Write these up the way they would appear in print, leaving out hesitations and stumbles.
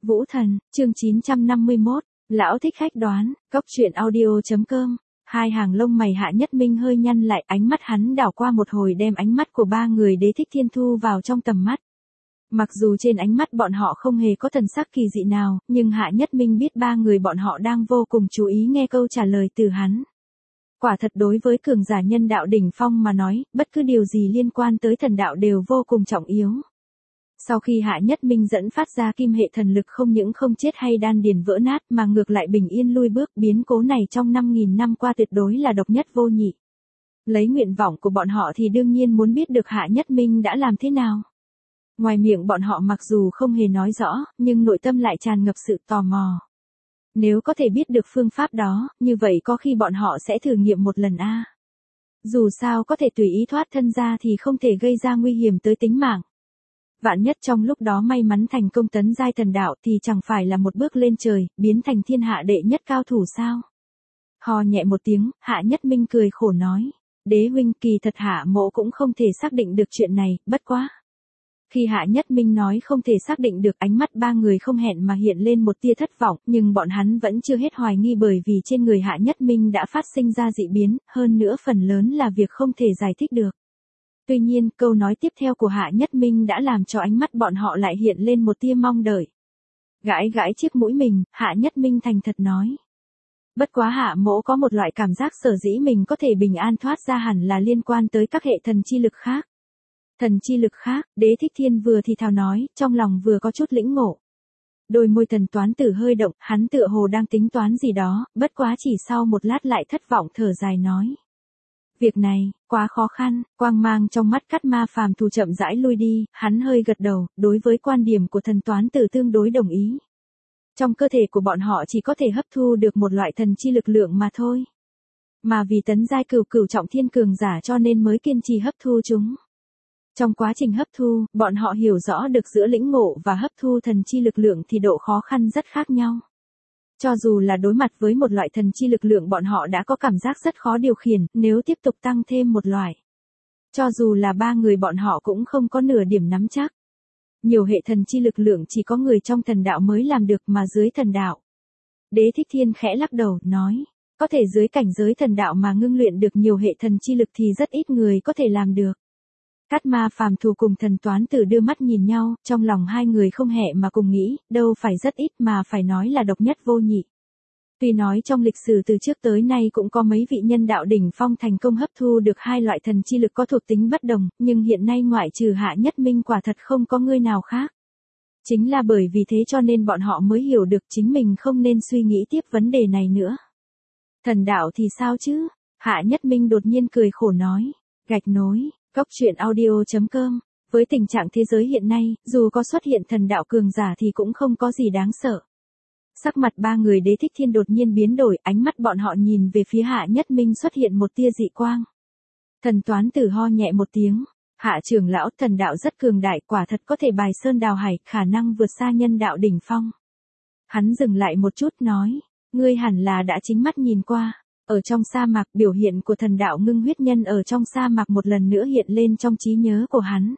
Vũ Thần, chương 951, lão thích khách đoán, cốc truyện audio.com. Hai hàng lông mày Hạ Nhất Minh hơi nhăn lại, ánh mắt hắn đảo qua một hồi đem ánh mắt của ba người Đế Thích Thiên thu vào trong tầm mắt. Mặc dù trên ánh mắt bọn họ không hề có thần sắc kỳ dị nào, nhưng Hạ Nhất Minh biết ba người bọn họ đang vô cùng chú ý nghe câu trả lời từ hắn. Quả thật đối với cường giả nhân đạo đỉnh phong mà nói, bất cứ điều gì liên quan tới thần đạo đều vô cùng trọng yếu. Sau khi Hạ Nhất Minh dẫn phát ra kim hệ thần lực không những không chết hay đan điền vỡ nát mà ngược lại bình yên lui bước, biến cố này trong 5.000 năm qua tuyệt đối là độc nhất vô nhị. Lấy nguyện vọng của bọn họ thì đương nhiên muốn biết được Hạ Nhất Minh đã làm thế nào. Ngoài miệng bọn họ mặc dù không hề nói rõ, nhưng nội tâm lại tràn ngập sự tò mò. Nếu có thể biết được phương pháp đó, như vậy có khi bọn họ sẽ thử nghiệm một lần a. Dù sao có thể tùy ý thoát thân ra thì không thể gây ra nguy hiểm tới tính mạng. Vạn nhất trong lúc đó may mắn thành công tấn giai thần đạo thì chẳng phải là một bước lên trời, biến thành thiên hạ đệ nhất cao thủ sao? Hò nhẹ một tiếng, Hạ Nhất Minh cười khổ nói. Đế huynh, kỳ thật Hạ mỗ cũng không thể xác định được chuyện này, bất quá. Khi Hạ Nhất Minh nói không thể xác định được, ánh mắt ba người không hẹn mà hiện lên một tia thất vọng, nhưng bọn hắn vẫn chưa hết hoài nghi bởi vì trên người Hạ Nhất Minh đã phát sinh ra dị biến, hơn nữa phần lớn là việc không thể giải thích được. Tuy nhiên, câu nói tiếp theo của Hạ Nhất Minh đã làm cho ánh mắt bọn họ lại hiện lên một tia mong đợi. Gãi gãi chiếc mũi mình, Hạ Nhất Minh thành thật nói. Bất quá Hạ mỗ có một loại cảm giác sở dĩ mình có thể bình an thoát ra hẳn là liên quan tới các hệ thần chi lực khác. Thần chi lực khác, Đế Thích Thiên vừa thì thào nói, trong lòng vừa có chút lĩnh ngộ. Đôi môi Thần Toán Tử hơi động, hắn tựa hồ đang tính toán gì đó, bất quá chỉ sau một lát lại thất vọng thở dài nói. Việc này, quá khó khăn, quang mang trong mắt Cát Ma phàm thù chậm rãi lui đi, hắn hơi gật đầu, đối với quan điểm của Thần Toán Tử tương đối đồng ý. Trong cơ thể của bọn họ chỉ có thể hấp thu được một loại thần chi lực lượng mà thôi. Mà vì tấn giai cửu trọng thiên cường giả cho nên mới kiên trì hấp thu chúng. Trong quá trình hấp thu, bọn họ hiểu rõ được giữa lĩnh ngộ và hấp thu thần chi lực lượng thì độ khó khăn rất khác nhau. Cho dù là đối mặt với một loại thần chi lực lượng bọn họ đã có cảm giác rất khó điều khiển, nếu tiếp tục tăng thêm một loại. Cho dù là ba người bọn họ cũng không có nửa điểm nắm chắc. Nhiều hệ thần chi lực lượng chỉ có người trong thần đạo mới làm được mà dưới thần đạo. Đế Thích Thiên khẽ lắc đầu, nói, có thể dưới cảnh giới thần đạo mà ngưng luyện được nhiều hệ thần chi lực thì rất ít người có thể làm được. Cát Ma phàm thù cùng Thần Toán Tử đưa mắt nhìn nhau, trong lòng hai người không hẹ mà cùng nghĩ, đâu phải rất ít mà phải nói là độc nhất vô nhị. Tuy nói trong lịch sử từ trước tới nay cũng có mấy vị nhân đạo đỉnh phong thành công hấp thu được hai loại thần chi lực có thuộc tính bất đồng, nhưng hiện nay ngoại trừ Hạ Nhất Minh quả thật không có người nào khác. Chính là bởi vì thế cho nên bọn họ mới hiểu được chính mình không nên suy nghĩ tiếp vấn đề này nữa. Thần đạo thì sao chứ? Hạ Nhất Minh đột nhiên cười khổ nói. Gạch nối. Cốc truyện audio.com. Với tình trạng thế giới hiện nay, dù có xuất hiện thần đạo cường giả thì cũng không có gì đáng sợ. Sắc mặt ba người Đế Thích Thiên đột nhiên biến đổi, ánh mắt bọn họ nhìn về phía Hạ Nhất Minh xuất hiện một tia dị quang. Thần Toán Tử ho nhẹ một tiếng. Hạ trưởng lão, thần đạo rất cường đại, quả thật có thể bài sơn đào hải, khả năng vượt xa nhân đạo đỉnh phong. Hắn dừng lại một chút nói, ngươi hẳn là đã chính mắt nhìn qua. Ở trong sa mạc, biểu hiện của thần đạo ngưng huyết nhân ở trong sa mạc một lần nữa hiện lên trong trí nhớ của hắn.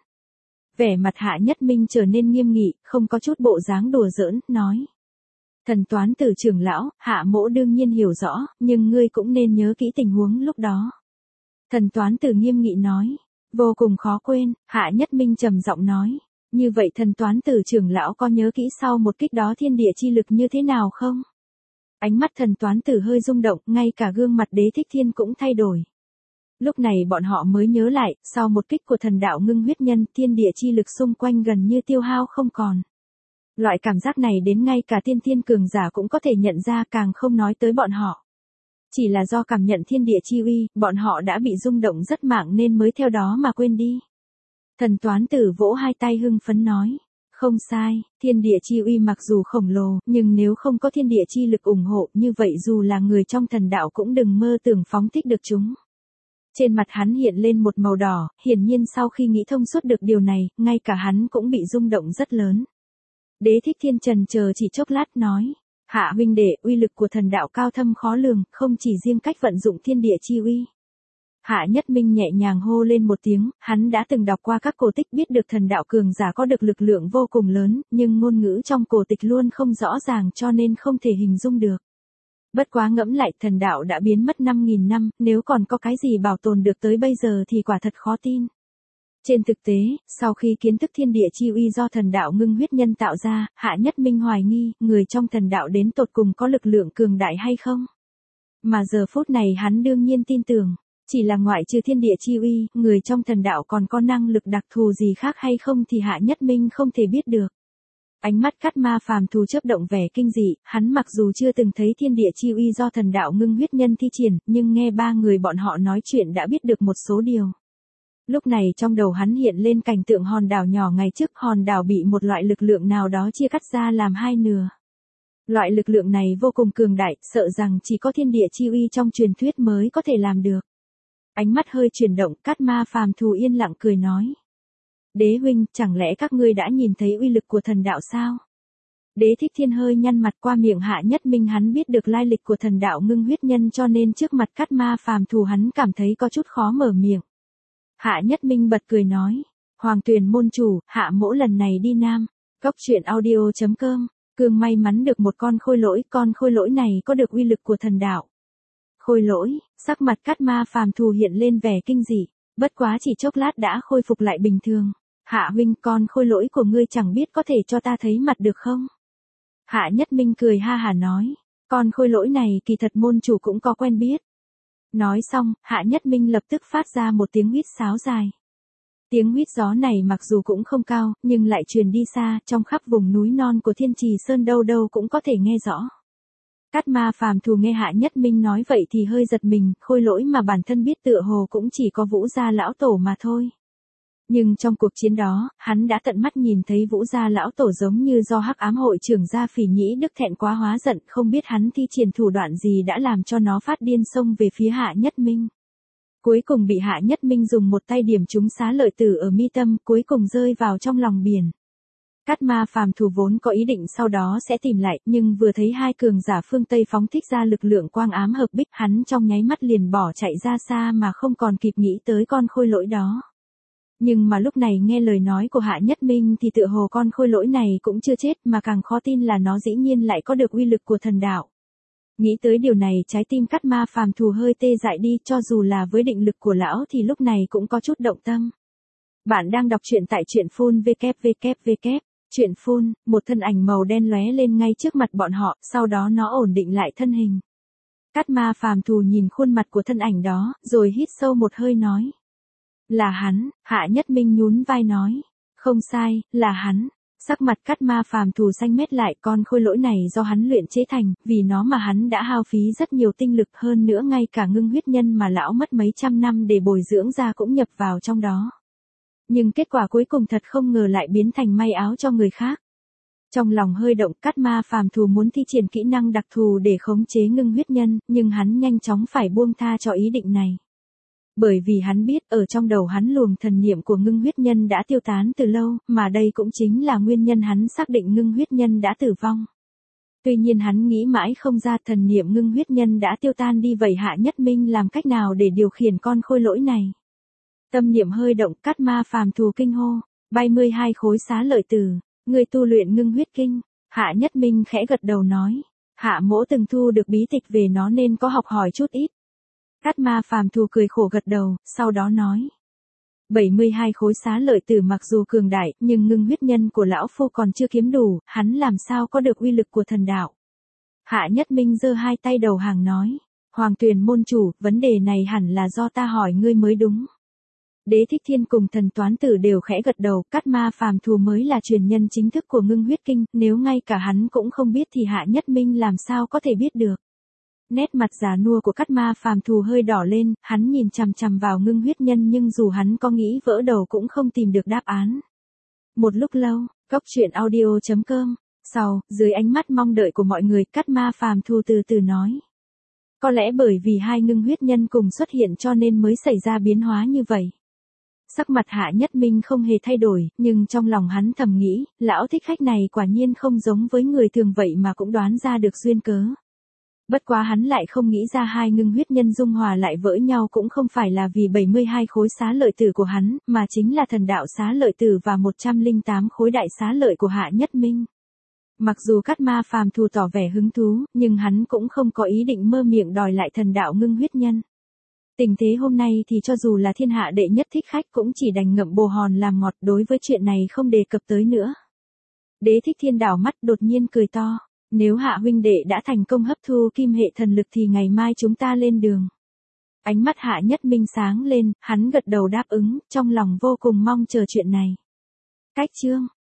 Vẻ mặt Hạ Nhất Minh trở nên nghiêm nghị, không có chút bộ dáng đùa giỡn, nói. Thần Toán Tử trưởng lão, Hạ mỗ đương nhiên hiểu rõ, nhưng ngươi cũng nên nhớ kỹ tình huống lúc đó. Thần Toán Tử nghiêm nghị nói. Vô cùng khó quên, Hạ Nhất Minh trầm giọng nói. Như vậy Thần Toán Tử trưởng lão có nhớ kỹ sau một kích đó thiên địa chi lực như thế nào không? Ánh mắt Thần Toán Tử hơi rung động, ngay cả gương mặt Đế Thích Thiên cũng thay đổi. Lúc này bọn họ mới nhớ lại, sau một kích của thần đạo ngưng huyết nhân, thiên địa chi lực xung quanh gần như tiêu hao không còn. Loại cảm giác này đến ngay cả tiên thiên cường giả cũng có thể nhận ra, càng không nói tới bọn họ. Chỉ là do cảm nhận thiên địa chi uy, bọn họ đã bị rung động rất mạng nên mới theo đó mà quên đi. Thần Toán Tử vỗ hai tay hưng phấn nói. Không sai, thiên địa chi uy mặc dù khổng lồ, nhưng nếu không có thiên địa chi lực ủng hộ như vậy dù là người trong thần đạo cũng đừng mơ tưởng phóng thích được chúng. Trên mặt hắn hiện lên một màu đỏ, hiển nhiên sau khi nghĩ thông suốt được điều này, ngay cả hắn cũng bị rung động rất lớn. Đế Thích Thiên chần chờ chỉ chốc lát nói. Hạ huynh đệ, uy lực của thần đạo cao thâm khó lường, không chỉ riêng cách vận dụng thiên địa chi uy. Hạ Nhất Minh nhẹ nhàng hô lên một tiếng, hắn đã từng đọc qua các cổ tích biết được thần đạo cường giả có được lực lượng vô cùng lớn, nhưng ngôn ngữ trong cổ tịch luôn không rõ ràng cho nên không thể hình dung được. Bất quá ngẫm lại, thần đạo đã biến mất 5.000 năm, nếu còn có cái gì bảo tồn được tới bây giờ thì quả thật khó tin. Trên thực tế, sau khi kiến thức thiên địa chi uy do thần đạo ngưng huyết nhân tạo ra, Hạ Nhất Minh hoài nghi, người trong thần đạo đến tột cùng có lực lượng cường đại hay không? Mà giờ phút này hắn đương nhiên tin tưởng, chỉ là ngoại trừ thiên địa chi uy, người trong thần đạo còn có năng lực đặc thù gì khác hay không thì Hạ Nhất Minh không thể biết được. Ánh mắt Cát Ma phàm thù chớp động vẻ kinh dị, hắn mặc dù chưa từng thấy thiên địa chi uy do thần đạo ngưng huyết nhân thi triển, nhưng nghe ba người bọn họ nói chuyện đã biết được một số điều. Lúc này trong đầu hắn hiện lên cảnh tượng hòn đảo nhỏ ngày trước, hòn đảo bị một loại lực lượng nào đó chia cắt ra làm hai nửa. Loại lực lượng này vô cùng cường đại, sợ rằng chỉ có thiên địa chi uy trong truyền thuyết mới có thể làm được. Ánh mắt hơi chuyển động, Cát Ma phàm thù yên lặng cười nói. Đế huynh, chẳng lẽ các ngươi đã nhìn thấy uy lực của thần đạo sao? Đế Thích Thiên hơi nhăn mặt, qua miệng Hạ Nhất Minh hắn biết được lai lịch của thần đạo ngưng huyết nhân cho nên trước mặt Cát Ma phàm thù hắn cảm thấy có chút khó mở miệng. Hạ Nhất Minh bật cười nói. Hoàng Tuyền môn chủ, Hạ mỗ lần này đi Nam. Cốc truyện audio.com. Cương may mắn được một con khôi lỗi này có được uy lực của thần đạo. Khôi lỗi, sắc mặt Cát Ma phàm thù hiện lên vẻ kinh dị, bất quá chỉ chốc lát đã khôi phục lại bình thường. Hạ huynh, con khôi lỗi của ngươi chẳng biết có thể cho ta thấy mặt được không? Hạ Nhất Minh cười ha hả nói, con khôi lỗi này kỳ thật môn chủ cũng có quen biết. Nói xong, Hạ Nhất Minh lập tức phát ra một tiếng huýt sáo dài. Tiếng huýt gió này mặc dù cũng không cao, nhưng lại truyền đi xa, trong khắp vùng núi non của Thiên Trì Sơn đâu đâu cũng có thể nghe rõ. Cát Ma phàm thù nghe Hạ Nhất Minh nói vậy thì hơi giật mình, khôi lỗi mà bản thân biết tựa hồ cũng chỉ có Vũ Gia lão tổ mà thôi. Nhưng trong cuộc chiến đó, hắn đã tận mắt nhìn thấy Vũ Gia lão tổ giống như do Hắc Ám hội trưởng Gia Phỉ Nhĩ Đức thẹn quá hóa giận, không biết hắn thi triển thủ đoạn gì đã làm cho nó phát điên xông về phía Hạ Nhất Minh. Cuối cùng bị Hạ Nhất Minh dùng một tay điểm trúng xá lợi tử ở mi tâm, cuối cùng rơi vào trong lòng biển. Cát Ma phàm thù vốn có ý định sau đó sẽ tìm lại, nhưng vừa thấy hai cường giả phương Tây phóng thích ra lực lượng quang ám hợp bích, hắn trong nháy mắt liền bỏ chạy ra xa mà không còn kịp nghĩ tới con khôi lỗi đó. Nhưng mà lúc này nghe lời nói của Hạ Nhất Minh thì tựa hồ con khôi lỗi này cũng chưa chết, mà càng khó tin là nó dĩ nhiên lại có được uy lực của thần đạo. Nghĩ tới điều này, trái tim Cát Ma phàm thù hơi tê dại đi, cho dù là với định lực của lão thì lúc này cũng có chút động tâm. Bạn đang đọc truyện tại truyện phun www. Truyện phun, một thân ảnh màu đen lóe lên ngay trước mặt bọn họ, sau đó nó ổn định lại thân hình. Cát Ma phàm thù nhìn khuôn mặt của thân ảnh đó, rồi hít sâu một hơi nói. Là hắn, Hạ Nhất Minh nhún vai nói. Không sai, là hắn. Sắc mặt Cát Ma phàm thù xanh mét lại, con khôi lỗi này do hắn luyện chế thành, vì nó mà hắn đã hao phí rất nhiều tinh lực, hơn nữa ngay cả ngưng huyết nhân mà lão mất mấy trăm năm để bồi dưỡng ra cũng nhập vào trong đó. Nhưng kết quả cuối cùng thật không ngờ lại biến thành may áo cho người khác. Trong lòng hơi động, Cát Ma phàm thù muốn thi triển kỹ năng đặc thù để khống chế ngưng huyết nhân, nhưng hắn nhanh chóng phải buông tha cho ý định này. Bởi vì hắn biết, ở trong đầu hắn luồng thần niệm của ngưng huyết nhân đã tiêu tán từ lâu, mà đây cũng chính là nguyên nhân hắn xác định ngưng huyết nhân đã tử vong. Tuy nhiên hắn nghĩ mãi không ra thần niệm ngưng huyết nhân đã tiêu tan đi, vậy Hạ Nhất Minh làm cách nào để điều khiển con khôi lỗi này? Tâm niệm hơi động, Cát Ma phàm thù kinh hô, 32 khối xá lợi tử, người tu luyện ngưng huyết kinh. Hạ Nhất Minh khẽ gật đầu nói, Hạ mỗ từng thu được bí tịch về nó nên có học hỏi chút ít. Cát Ma phàm thù cười khổ gật đầu, sau đó nói, 72 khối xá lợi tử mặc dù cường đại, nhưng ngưng huyết nhân của lão phu còn chưa kiếm đủ, hắn làm sao có được uy lực của thần đạo. Hạ Nhất Minh giơ hai tay đầu hàng nói, Hoàng Tuyền môn chủ, vấn đề này hẳn là do ta hỏi ngươi mới đúng. Đế Thích Thiên cùng Thần Toán Tử đều khẽ gật đầu, Cát Ma phàm thù mới là truyền nhân chính thức của ngưng huyết kinh, nếu ngay cả hắn cũng không biết thì Hạ Nhất Minh làm sao có thể biết được. Nét mặt già nua của Cát Ma phàm thù hơi đỏ lên, hắn nhìn chằm chằm vào ngưng huyết nhân nhưng dù hắn có nghĩ vỡ đầu cũng không tìm được đáp án. Một lúc lâu, Cốc truyện audio.com, sau, dưới ánh mắt mong đợi của mọi người, Cát Ma phàm thù từ từ nói. Có lẽ bởi vì hai ngưng huyết nhân cùng xuất hiện cho nên mới xảy ra biến hóa như vậy. Sắc mặt Hạ Nhất Minh không hề thay đổi, nhưng trong lòng hắn thầm nghĩ, lão thích khách này quả nhiên không giống với người thường vậy mà cũng đoán ra được duyên cớ. Bất quá hắn lại không nghĩ ra hai ngưng huyết nhân dung hòa lại vỡ nhau cũng không phải là vì 72 khối xá lợi tử của hắn, mà chính là thần đạo xá lợi tử và 108 khối đại xá lợi của Hạ Nhất Minh. Mặc dù Cát Ma phàm thù tỏ vẻ hứng thú, nhưng hắn cũng không có ý định mơ miệng đòi lại thần đạo ngưng huyết nhân. Tình thế hôm nay thì cho dù là thiên hạ đệ nhất thích khách cũng chỉ đành ngậm bồ hòn làm ngọt, đối với chuyện này không đề cập tới nữa. Đế Thích Thiên đảo mắt đột nhiên cười to. Nếu Hạ huynh đệ đã thành công hấp thu kim hệ thần lực thì ngày mai chúng ta lên đường. Ánh mắt Hạ Nhất Minh sáng lên, hắn gật đầu đáp ứng, trong lòng vô cùng mong chờ chuyện này. Cách chương